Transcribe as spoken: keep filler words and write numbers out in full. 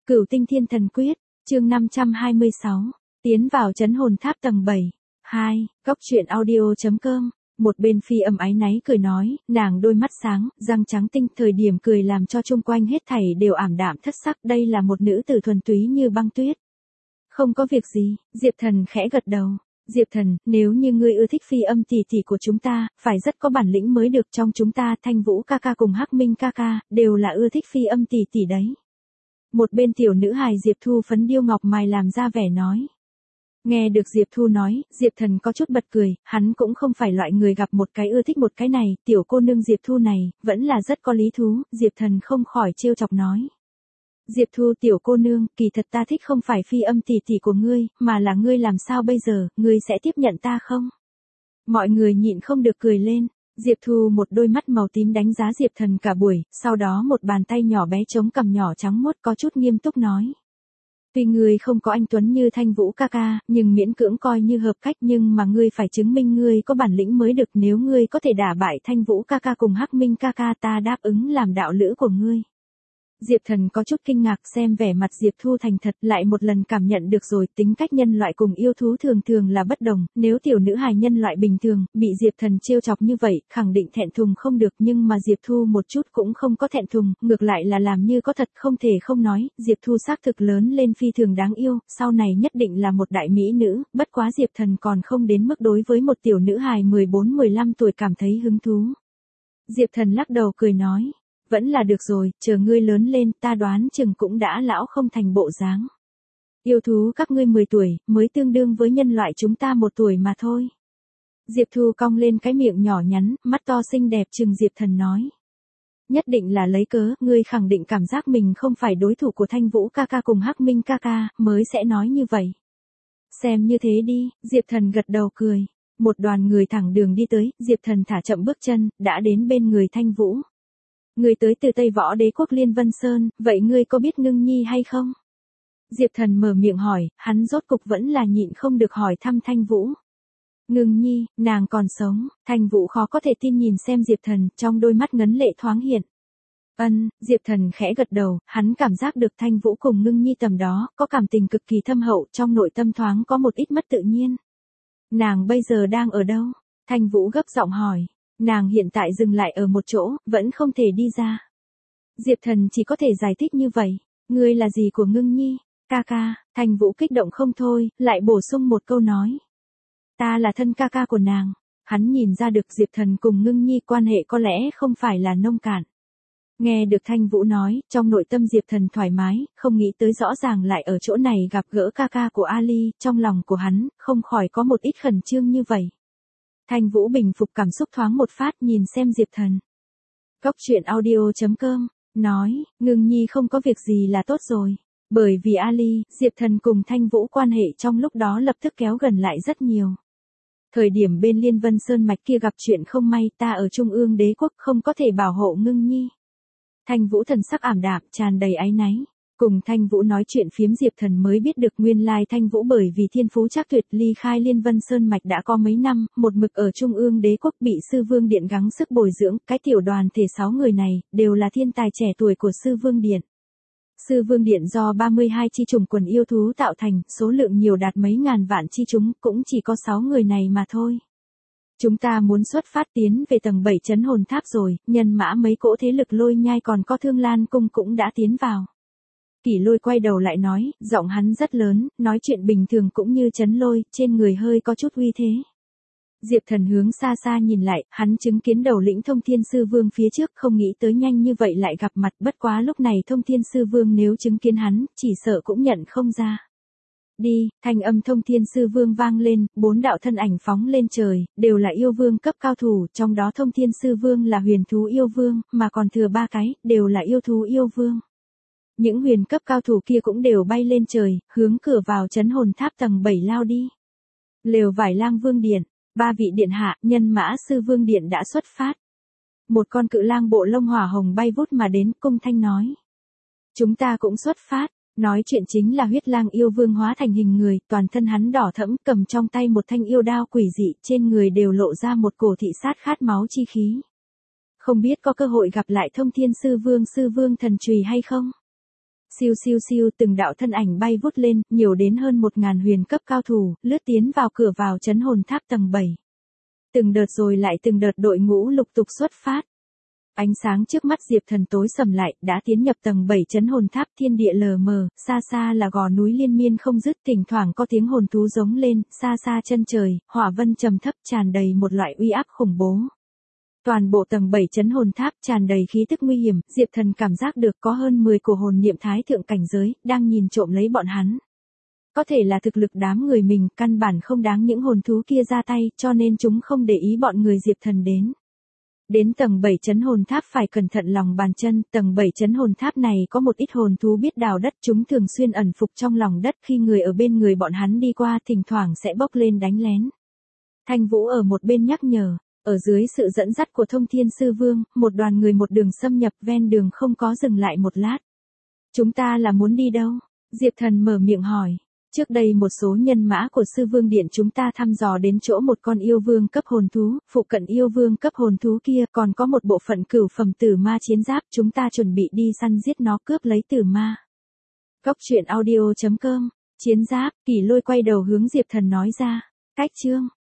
Cửu tinh thiên thần quyết, chương năm trăm hai mươi sáu, tiến vào trấn hồn tháp tầng bảy. hai, góc truyện audio.com. Một bên Phi Âm áy náy cười nói, nàng đôi mắt sáng, răng trắng tinh, thời điểm cười làm cho chung quanh hết thảy đều ảm đạm thất sắc, đây là một nữ tử thuần túy như băng tuyết. Không có việc gì, Diệp Thần khẽ gật đầu. Diệp Thần, nếu như ngươi ưa thích Phi Âm tỷ tỷ của chúng ta, phải rất có bản lĩnh mới được, trong chúng ta Thanh Vũ ca ca cùng Hắc Minh ca ca, đều là ưa thích Phi Âm tỷ tỷ đấy. Một bên tiểu nữ hài Diệp Thu phấn điêu ngọc mài làm ra vẻ nói. Nghe được Diệp Thu nói, Diệp Thần có chút bật cười, hắn cũng không phải loại người gặp một cái ưa thích một cái này, tiểu cô nương Diệp Thu này, vẫn là rất có lý thú, Diệp Thần không khỏi trêu chọc nói. Diệp Thu tiểu cô nương, kỳ thật ta thích không phải Phi Âm tỷ tỷ của ngươi, mà là ngươi làm sao bây giờ, ngươi sẽ tiếp nhận ta không? Mọi người nhịn không được cười lên. Diệp Thu một đôi mắt màu tím đánh giá Diệp Thần cả buổi, sau đó một bàn tay nhỏ bé chống cằm nhỏ trắng muốt có chút nghiêm túc nói. Tuy ngươi không có anh tuấn như Thanh Vũ ca ca, nhưng miễn cưỡng coi như hợp cách, nhưng mà ngươi phải chứng minh ngươi có bản lĩnh mới được, nếu ngươi có thể đả bại Thanh Vũ ca ca cùng Hắc Minh ca ca, ta đáp ứng làm đạo lữ của ngươi. Diệp Thần có chút kinh ngạc xem vẻ mặt Diệp Thu thành thật, lại một lần cảm nhận được rồi, tính cách nhân loại cùng yêu thú thường thường là bất đồng, nếu tiểu nữ hài nhân loại bình thường, bị Diệp Thần trêu chọc như vậy, khẳng định thẹn thùng không được, nhưng mà Diệp Thu một chút cũng không có thẹn thùng, ngược lại là làm như có thật, không thể không nói, Diệp Thu xác thực lớn lên phi thường đáng yêu, sau này nhất định là một đại mỹ nữ, bất quá Diệp Thần còn không đến mức đối với một tiểu nữ hài mười bốn mười lăm tuổi cảm thấy hứng thú. Diệp Thần lắc đầu cười nói. Vẫn là được rồi, chờ ngươi lớn lên, ta đoán chừng cũng đã lão không thành bộ dáng. Yêu thú các ngươi mười tuổi, mới tương đương với nhân loại chúng ta một tuổi mà thôi. Diệp Thu cong lên cái miệng nhỏ nhắn, mắt to xinh đẹp chừng Diệp Thần nói. Nhất định là lấy cớ, ngươi khẳng định cảm giác mình không phải đối thủ của Thanh Vũ ca ca cùng Hắc Minh ca ca, mới sẽ nói như vậy. Xem như thế đi, Diệp Thần gật đầu cười. Một đoàn người thẳng đường đi tới, Diệp Thần thả chậm bước chân, đã đến bên người Thanh Vũ. Ngươi tới từ Tây Võ Đế quốc Liên Vân Sơn, vậy ngươi có biết Ngưng Nhi hay không? Diệp Thần mở miệng hỏi, hắn rốt cục vẫn là nhịn không được hỏi thăm Thanh Vũ. Ngưng Nhi, nàng còn sống, Thanh Vũ khó có thể tin nhìn xem Diệp Thần, trong đôi mắt ngấn lệ thoáng hiện. Ân, Diệp Thần khẽ gật đầu, hắn cảm giác được Thanh Vũ cùng Ngưng Nhi tầm đó, có cảm tình cực kỳ thâm hậu, trong nội tâm thoáng có một ít mất tự nhiên. Nàng bây giờ đang ở đâu? Thanh Vũ gấp giọng hỏi. Nàng hiện tại dừng lại ở một chỗ, vẫn không thể đi ra. Diệp Thần chỉ có thể giải thích như vậy. Ngươi là gì của Ngưng Nhi? Ca ca, Thanh Vũ kích động không thôi, lại bổ sung một câu nói. Ta là thân ca ca của nàng. Hắn nhìn ra được Diệp Thần cùng Ngưng Nhi quan hệ có lẽ không phải là nông cạn. Nghe được Thanh Vũ nói, trong nội tâm Diệp Thần thoải mái, không nghĩ tới rõ ràng lại ở chỗ này gặp gỡ ca ca của Ali, trong lòng của hắn, không khỏi có một ít khẩn trương như vậy. Thanh Vũ bình phục cảm xúc thoáng một phát nhìn xem Diệp Thần. Góc truyện audio.com, nói, Ngưng Nhi không có việc gì là tốt rồi. Bởi vì Ali, Diệp Thần cùng Thanh Vũ quan hệ trong lúc đó lập tức kéo gần lại rất nhiều. Thời điểm bên Liên Vân Sơn mạch kia gặp chuyện không may, ta ở Trung ương đế quốc không có thể bảo hộ Ngưng Nhi. Thanh Vũ thần sắc ảm đạm, tràn đầy áy náy. Cùng Thanh Vũ nói chuyện phiếm Diệp Thần mới biết được nguyên lai Thanh Vũ bởi vì thiên phú chắc tuyệt ly khai Liên Vân Sơn mạch đã có mấy năm, một mực ở Trung ương đế quốc bị Sư Vương Điện gắng sức bồi dưỡng, cái tiểu đoàn thể sáu người này, đều là thiên tài trẻ tuổi của Sư Vương Điện. Sư Vương Điện do ba mươi hai chi chủng quần yêu thú tạo thành, số lượng nhiều đạt mấy ngàn vạn chi chúng, cũng chỉ có sáu người này mà thôi. Chúng ta muốn xuất phát tiến về tầng bảy trấn hồn tháp rồi, nhân mã mấy cỗ thế lực Lôi Nhai còn có Thương Lan cung cũng đã tiến vào. Kỷ Lôi quay đầu lại nói, giọng hắn rất lớn, nói chuyện bình thường cũng như Trấn Lôi, trên người hơi có chút uy thế. Diệp Thần hướng xa xa nhìn lại, hắn chứng kiến đầu lĩnh Thông Thiên Sư Vương phía trước, không nghĩ tới nhanh như vậy lại gặp mặt, bất quá lúc này Thông Thiên Sư Vương nếu chứng kiến hắn, chỉ sợ cũng nhận không ra. Đi, thanh âm Thông Thiên Sư Vương vang lên, bốn đạo thân ảnh phóng lên trời, đều là yêu vương cấp cao thủ, trong đó Thông Thiên Sư Vương là huyền thú yêu vương, mà còn thừa ba cái, đều là yêu thú yêu vương. Những huyền cấp cao thủ kia cũng đều bay lên trời, hướng cửa vào trấn hồn tháp tầng bảy lao đi. Lều vải lang vương điện, ba vị điện hạ, nhân mã Sư Vương Điện đã xuất phát. Một con cự lang bộ lông hỏa hồng bay vút mà đến, cung thanh nói. Chúng ta cũng xuất phát, nói chuyện chính là huyết lang yêu vương hóa thành hình người, toàn thân hắn đỏ thẫm, cầm trong tay một thanh yêu đao quỷ dị, trên người đều lộ ra một cổ thị sát khát máu chi khí. Không biết có cơ hội gặp lại Thông Thiên Sư Vương Sư Vương thần chùy hay không? Siêu siêu siêu từng đạo thân ảnh bay vút lên, nhiều đến hơn một ngàn huyền cấp cao thủ, lướt tiến vào cửa vào trấn hồn tháp tầng bảy. Từng đợt rồi lại từng đợt đội ngũ lục tục xuất phát. Ánh sáng trước mắt Diệp Thần tối sầm lại, đã tiến nhập tầng bảy trấn hồn tháp, thiên địa lờ mờ, xa xa là gò núi liên miên không dứt, thỉnh thoảng có tiếng hồn thú giống lên, xa xa chân trời, hỏa vân trầm thấp tràn đầy một loại uy áp khủng bố. Toàn bộ tầng bảy trấn hồn tháp tràn đầy khí tức nguy hiểm, Diệp Thần cảm giác được có hơn mười cổ hồn niệm thái thượng cảnh giới, đang nhìn trộm lấy bọn hắn. Có thể là thực lực đám người mình, căn bản không đáng những hồn thú kia ra tay, cho nên chúng không để ý bọn người Diệp Thần đến. Đến tầng bảy trấn hồn tháp phải cẩn thận lòng bàn chân, tầng bảy trấn hồn tháp này có một ít hồn thú biết đào đất, chúng thường xuyên ẩn phục trong lòng đất, khi người ở bên người bọn hắn đi qua thỉnh thoảng sẽ bốc lên đánh lén. Thanh Vũ ở một bên nhắc nhở, ở dưới sự dẫn dắt của Thông Thiên Sư Vương, một đoàn người một đường xâm nhập, ven đường không có dừng lại một lát. Chúng ta là muốn đi đâu? Diệp Thần mở miệng hỏi. Trước đây một số nhân mã của Sư Vương Điện chúng ta thăm dò đến chỗ một con yêu vương cấp hồn thú, phụ cận yêu vương cấp hồn thú kia còn có một bộ phận cửu phẩm tử ma chiến giáp, chúng ta chuẩn bị đi săn giết nó, cướp lấy tử ma. Góc truyện audio chấm com, chiến giáp, Kỳ Lôi quay đầu hướng Diệp Thần nói ra. Cách chương